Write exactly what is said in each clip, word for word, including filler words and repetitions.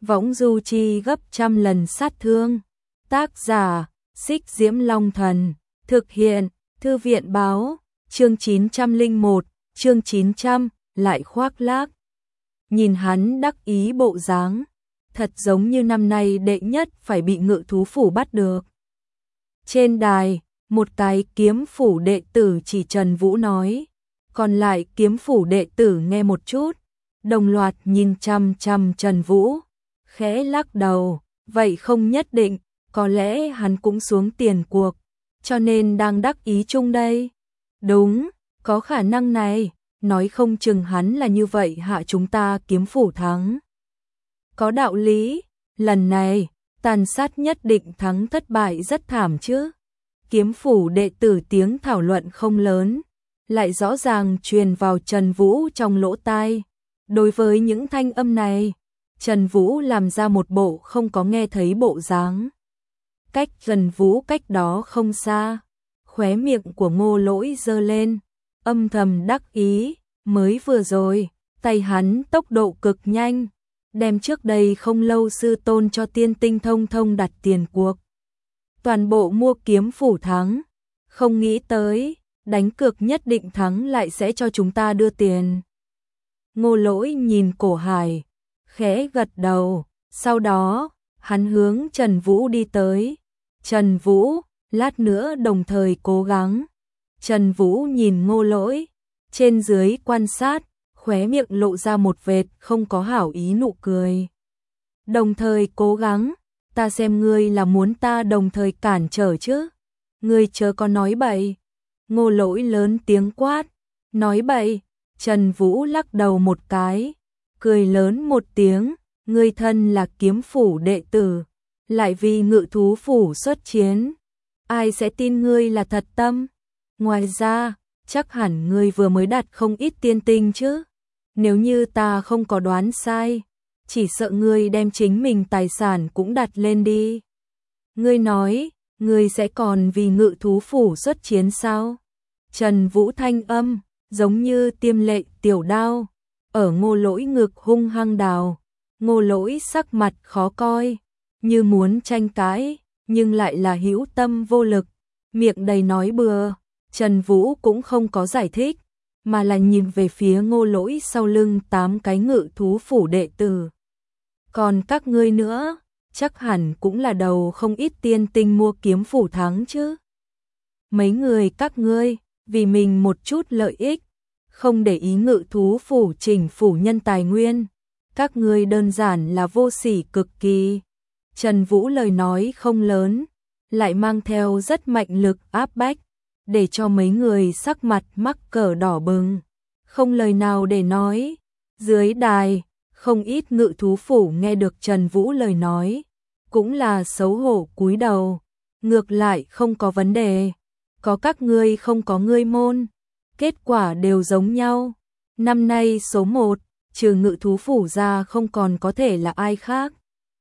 võng du chi gấp trăm lần sát thương. Tác giả, Xích Diễm Long Thần. Thực hiện, Thư viện Báo. Chương chín trăm lẻ một, chương chín trăm, lại khoác lác. Nhìn hắn đắc ý bộ dáng, thật giống như năm nay đệ nhất phải bị Ngự thú phủ bắt được. Trên đài, một cái kiếm phủ đệ tử chỉ Trần Vũ nói, còn lại kiếm phủ đệ tử nghe một chút, đồng loạt nhìn chăm chăm Trần Vũ, khẽ lắc đầu, vậy không nhất định, có lẽ hắn cũng xuống tiền cuộc, cho nên đang đắc ý chung đây. Đúng, có khả năng này, nói không chừng hắn là như vậy hạ chúng ta kiếm phủ thắng. Có đạo lý, lần này, tàn sát nhất định thắng thất bại rất thảm chứ. Kiếm phủ đệ tử tiếng thảo luận không lớn, lại rõ ràng truyền vào Trần Vũ trong lỗ tai. Đối với những thanh âm này, Trần Vũ làm ra một bộ không có nghe thấy bộ dáng. Cách Trần Vũ cách đó không xa, khóe miệng của Ngô Lỗi giơ lên, âm thầm đắc ý, mới vừa rồi, tay hắn tốc độ cực nhanh, đem trước đây không lâu sư tôn cho Tiên Tinh Thông Thông đặt tiền cuộc. Toàn bộ mua kiếm phủ thắng, không nghĩ tới, đánh cược nhất định thắng lại sẽ cho chúng ta đưa tiền. Ngô Lỗi nhìn Cổ Hải, khẽ gật đầu, sau đó, hắn hướng Trần Vũ đi tới. Trần Vũ, lát nữa đồng thời cố gắng. Trần Vũ nhìn Ngô Lỗi, trên dưới quan sát, khóe miệng lộ ra một vệt không có hảo ý nụ cười. Đồng thời cố gắng, ta xem ngươi là muốn ta đồng thời cản trở chứ. Ngươi chớ có nói bậy. Ngô Lỗi lớn tiếng quát, nói bậy. Trần Vũ lắc đầu một cái, cười lớn một tiếng, ngươi thân là kiếm phủ đệ tử, lại vì Ngự thú phủ xuất chiến. Ai sẽ tin ngươi là thật tâm? Ngoài ra, chắc hẳn ngươi vừa mới đặt không ít tiên tinh chứ. Nếu như ta không có đoán sai, chỉ sợ ngươi đem chính mình tài sản cũng đặt lên đi. Ngươi nói, ngươi sẽ còn vì Ngự thú phủ xuất chiến sao? Trần Vũ thanh âm, giống như tiêm lệ tiểu đao, ở Ngô Lỗi ngực hung hăng đào. Ngô Lỗi sắc mặt khó coi, như muốn tranh cãi, nhưng lại là hữu tâm vô lực, miệng đầy nói bừa. Trần Vũ cũng không có giải thích, mà là nhìn về phía Ngô Lỗi sau lưng tám cái Ngự thú phủ đệ tử. Còn các ngươi nữa, chắc hẳn cũng là đầu không ít tiên tinh mua kiếm phủ thắng chứ. Mấy người các ngươi, vì mình một chút lợi ích, không để ý Ngự thú phủ chỉnh phủ nhân tài nguyên. Các ngươi đơn giản là vô sỉ cực kỳ. Trần Vũ lời nói không lớn, lại mang theo rất mạnh lực áp bách, để cho mấy người sắc mặt mắc cỡ đỏ bừng, không lời nào để nói. Dưới đài, không ít Ngự thú phủ nghe được Trần Vũ lời nói, cũng là xấu hổ cúi đầu, ngược lại không có vấn đề, có các ngươi không có ngươi môn, kết quả đều giống nhau. Năm nay số một, trừ Ngự thú phủ ra không còn có thể là ai khác.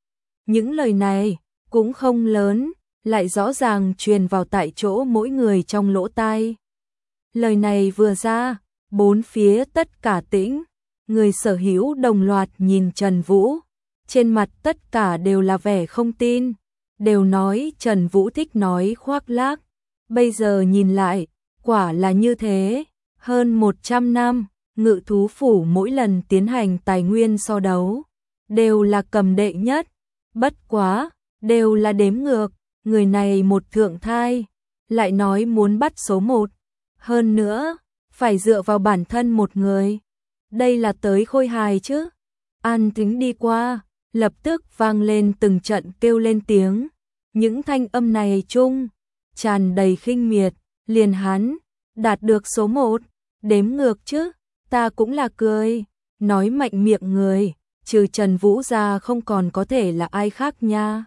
Những lời này cũng không lớn, lại rõ ràng truyền vào tại chỗ mỗi người trong lỗ tai. Lời này vừa ra, bốn phía tất cả tĩnh, người sở hữu đồng loạt nhìn Trần Vũ, trên mặt tất cả đều là vẻ không tin, đều nói Trần Vũ thích nói khoác lác. Bây giờ nhìn lại, quả là như thế, hơn một trăm năm, Ngự thú phủ mỗi lần tiến hành tài nguyên so đấu, đều là cầm đệ nhất, bất quá, đều là đếm ngược. Người này một thượng thai, lại nói muốn bắt số một. Hơn nữa, phải dựa vào bản thân một người. Đây là tới khôi hài chứ. An Tính đi qua, lập tức vang lên từng trận kêu lên tiếng. Những thanh âm này chung, tràn đầy khinh miệt, liền hắn, đạt được số một, đếm ngược chứ, ta cũng là cười. Nói mạnh miệng người, trừ Trần Vũ ra không còn có thể là ai khác nha.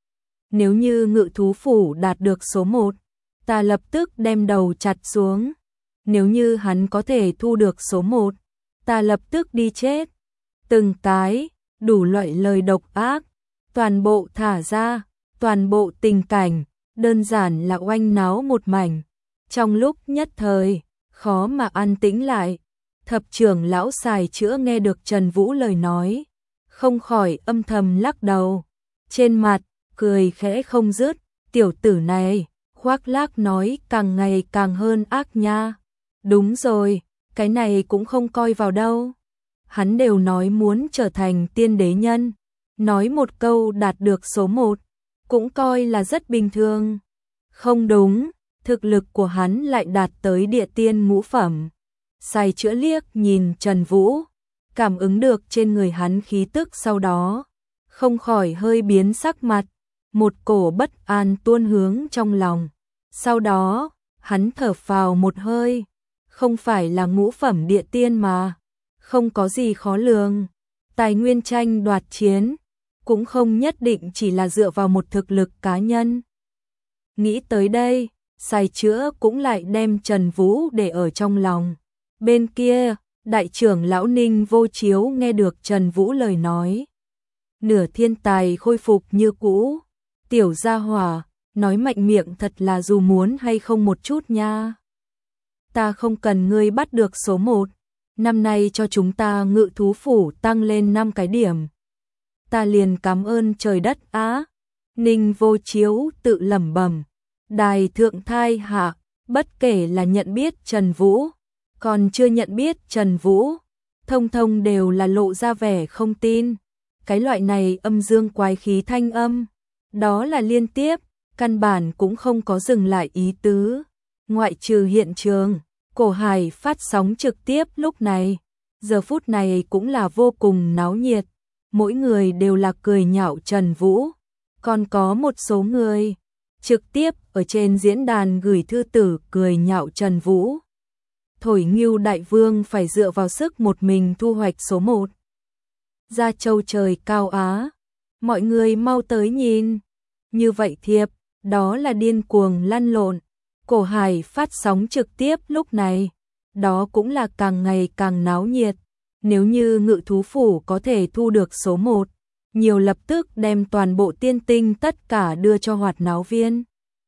Nếu như Ngự thú phủ đạt được số một, ta lập tức đem đầu chặt xuống. Nếu như hắn có thể thu được số một, ta lập tức đi chết. Từng cái, đủ loại lời độc ác, toàn bộ thả ra, toàn bộ tình cảnh, đơn giản là oanh náo một mảnh. Trong lúc nhất thời, khó mà an tĩnh lại. Thập trưởng lão xài chữa nghe được Trần Vũ lời nói, không khỏi âm thầm lắc đầu, trên mặt cười khẽ không dứt, tiểu tử này, khoác lác nói càng ngày càng hơn ác nha. Đúng rồi, cái này cũng không coi vào đâu. Hắn đều nói muốn trở thành tiên đế nhân, nói một câu đạt được số một, cũng coi là rất bình thường. Không đúng, thực lực của hắn lại đạt tới địa tiên ngũ phẩm. Sai chữa liếc nhìn Trần Vũ, cảm ứng được trên người hắn khí tức sau đó, không khỏi hơi biến sắc mặt, một cổ bất an tuôn hướng trong lòng. Sau đó, hắn thở phào một hơi, không phải là ngũ phẩm địa tiên mà, không có gì khó lường. Tài nguyên tranh đoạt chiến, cũng không nhất định chỉ là dựa vào một thực lực cá nhân. Nghĩ tới đây, Sai chữa cũng lại đem Trần Vũ để ở trong lòng. Bên kia, đại trưởng lão Ninh Vô Chiếu nghe được Trần Vũ lời nói. Nửa thiên tài khôi phục như cũ. Tiểu gia hỏa, nói mạnh miệng thật là dù muốn hay không một chút nha. Ta không cần ngươi bắt được số một. Năm nay cho chúng ta ngự thú phủ tăng lên năm cái điểm. Ta liền cảm ơn trời đất á. Ninh Vô Chiếu tự lẩm bẩm. Đài thượng thai hạ, bất kể là nhận biết Trần Vũ, còn chưa nhận biết Trần Vũ, thông thông đều là lộ ra vẻ không tin. Cái loại này âm dương quái khí thanh âm, đó là liên tiếp, căn bản cũng không có dừng lại ý tứ. Ngoại trừ hiện trường, Cổ Hải phát sóng trực tiếp lúc này, giờ phút này cũng là vô cùng náo nhiệt. Mỗi người đều là cười nhạo Trần Vũ, còn có một số người trực tiếp ở trên diễn đàn gửi thư tử cười nhạo Trần Vũ. Thổi Ngưu Đại Vương phải dựa vào sức một mình thu hoạch số một. Ra châu trời cao Á, mọi người mau tới nhìn. Như vậy thiệp, đó là điên cuồng lăn lộn. Cổ Hải phát sóng trực tiếp lúc này, đó cũng là càng ngày càng náo nhiệt. Nếu như ngự thú phủ có thể thu được số một, nhiều lập tức đem toàn bộ tiên tinh tất cả đưa cho hoạt náo viên.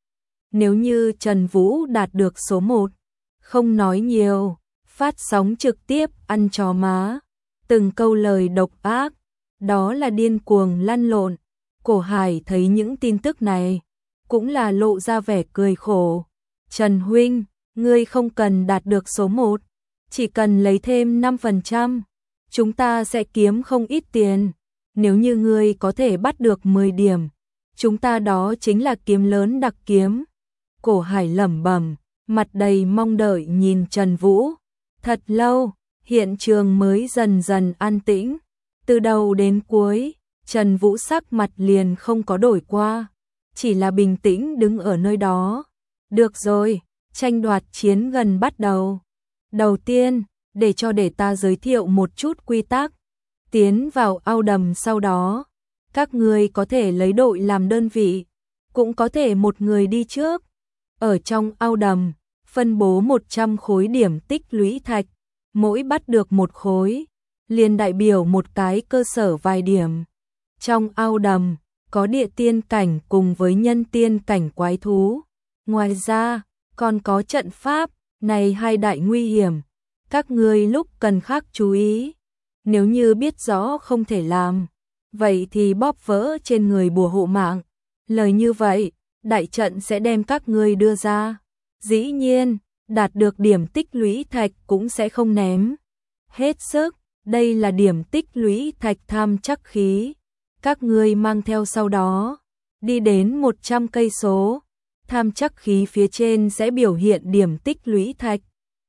Nếu như Trần Vũ đạt được số một, không nói nhiều, phát sóng trực tiếp ăn chó má, từng câu lời độc ác, đó là điên cuồng lăn lộn. Cổ Hải thấy những tin tức này, cũng là lộ ra vẻ cười khổ. Trần huynh, ngươi không cần đạt được số một, chỉ cần lấy thêm năm phần trăm, chúng ta sẽ kiếm không ít tiền. Nếu như ngươi có thể bắt được mười điểm, chúng ta đó chính là kiếm lớn đặc kiếm. Cổ Hải lẩm bẩm, mặt đầy mong đợi nhìn Trần Vũ. Thật lâu, hiện trường mới dần dần an tĩnh. Từ đầu đến cuối, Trần Vũ sắc mặt liền không có đổi qua, chỉ là bình tĩnh đứng ở nơi đó. Được rồi, tranh đoạt chiến gần bắt đầu. Đầu tiên, để cho để ta giới thiệu một chút quy tắc. Tiến vào ao đầm sau đó, các người có thể lấy đội làm đơn vị, cũng có thể một người đi trước. Ở trong ao đầm, phân bố một trăm khối điểm tích lũy thạch, mỗi bắt được một khối, liền đại biểu một cái cơ sở vài điểm. Trong ao đầm, có địa tiên cảnh cùng với nhân tiên cảnh quái thú. Ngoài ra, còn có trận pháp, này hai đại nguy hiểm. Các ngươi lúc cần khác chú ý. Nếu như biết rõ không thể làm, vậy thì bóp vỡ trên người bùa hộ mạng. Lời như vậy, đại trận sẽ đem các ngươi đưa ra. Dĩ nhiên, đạt được điểm tích lũy thạch cũng sẽ không ném hết sức. Đây là điểm tích lũy thạch tham chắc khí. Các ngươi mang theo sau đó, đi đến một trăm cây số. Tham chắc khí phía trên sẽ biểu hiện điểm tích lũy thạch.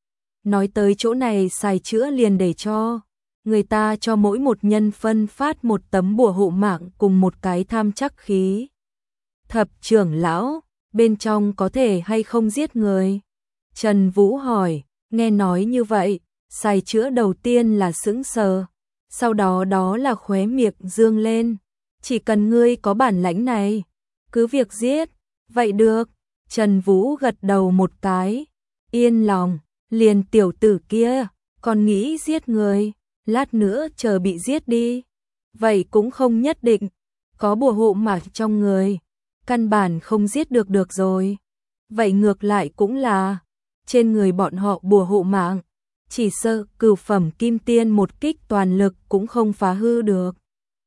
Nói tới chỗ này xài chữa liền để cho người ta cho mỗi một nhân phân phát một tấm bùa hộ mạng cùng một cái tham chắc khí. Thập trưởng lão, bên trong có thể hay không giết người? Trần Vũ hỏi, nghe nói như vậy, xài chữa đầu tiên là sững sờ, sau đó đó là khóe miệng dương lên. Chỉ cần ngươi có bản lãnh này, cứ việc giết, vậy được. Trần Vũ gật đầu một cái, yên lòng, liền tiểu tử kia, còn nghĩ giết người, lát nữa chờ bị giết đi. Vậy cũng không nhất định, có bùa hộ mạng trong người, căn bản không giết được được rồi. Vậy ngược lại cũng là, trên người bọn họ bùa hộ mạng, chỉ sợ cửu phẩm kim tiên một kích toàn lực cũng không phá hư được.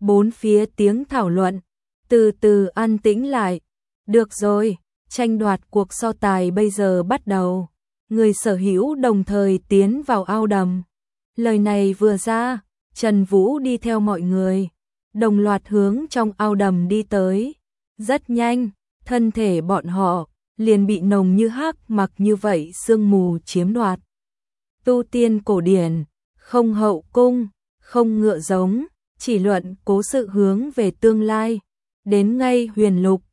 Bốn phía tiếng thảo luận từ từ an tĩnh lại. Được rồi, tranh đoạt cuộc so tài bây giờ bắt đầu. Người sở hữu đồng thời tiến vào ao đầm. Lời này vừa ra, Trần Vũ đi theo mọi người, đồng loạt hướng trong ao đầm đi tới. Rất nhanh, thân thể bọn họ liền bị nồng như hắc mặc như vậy sương mù chiếm đoạt. Tu tiên cổ điển, không hậu cung, không ngựa giống, chỉ luận cố sự hướng về tương lai. Đến ngay huyền lục,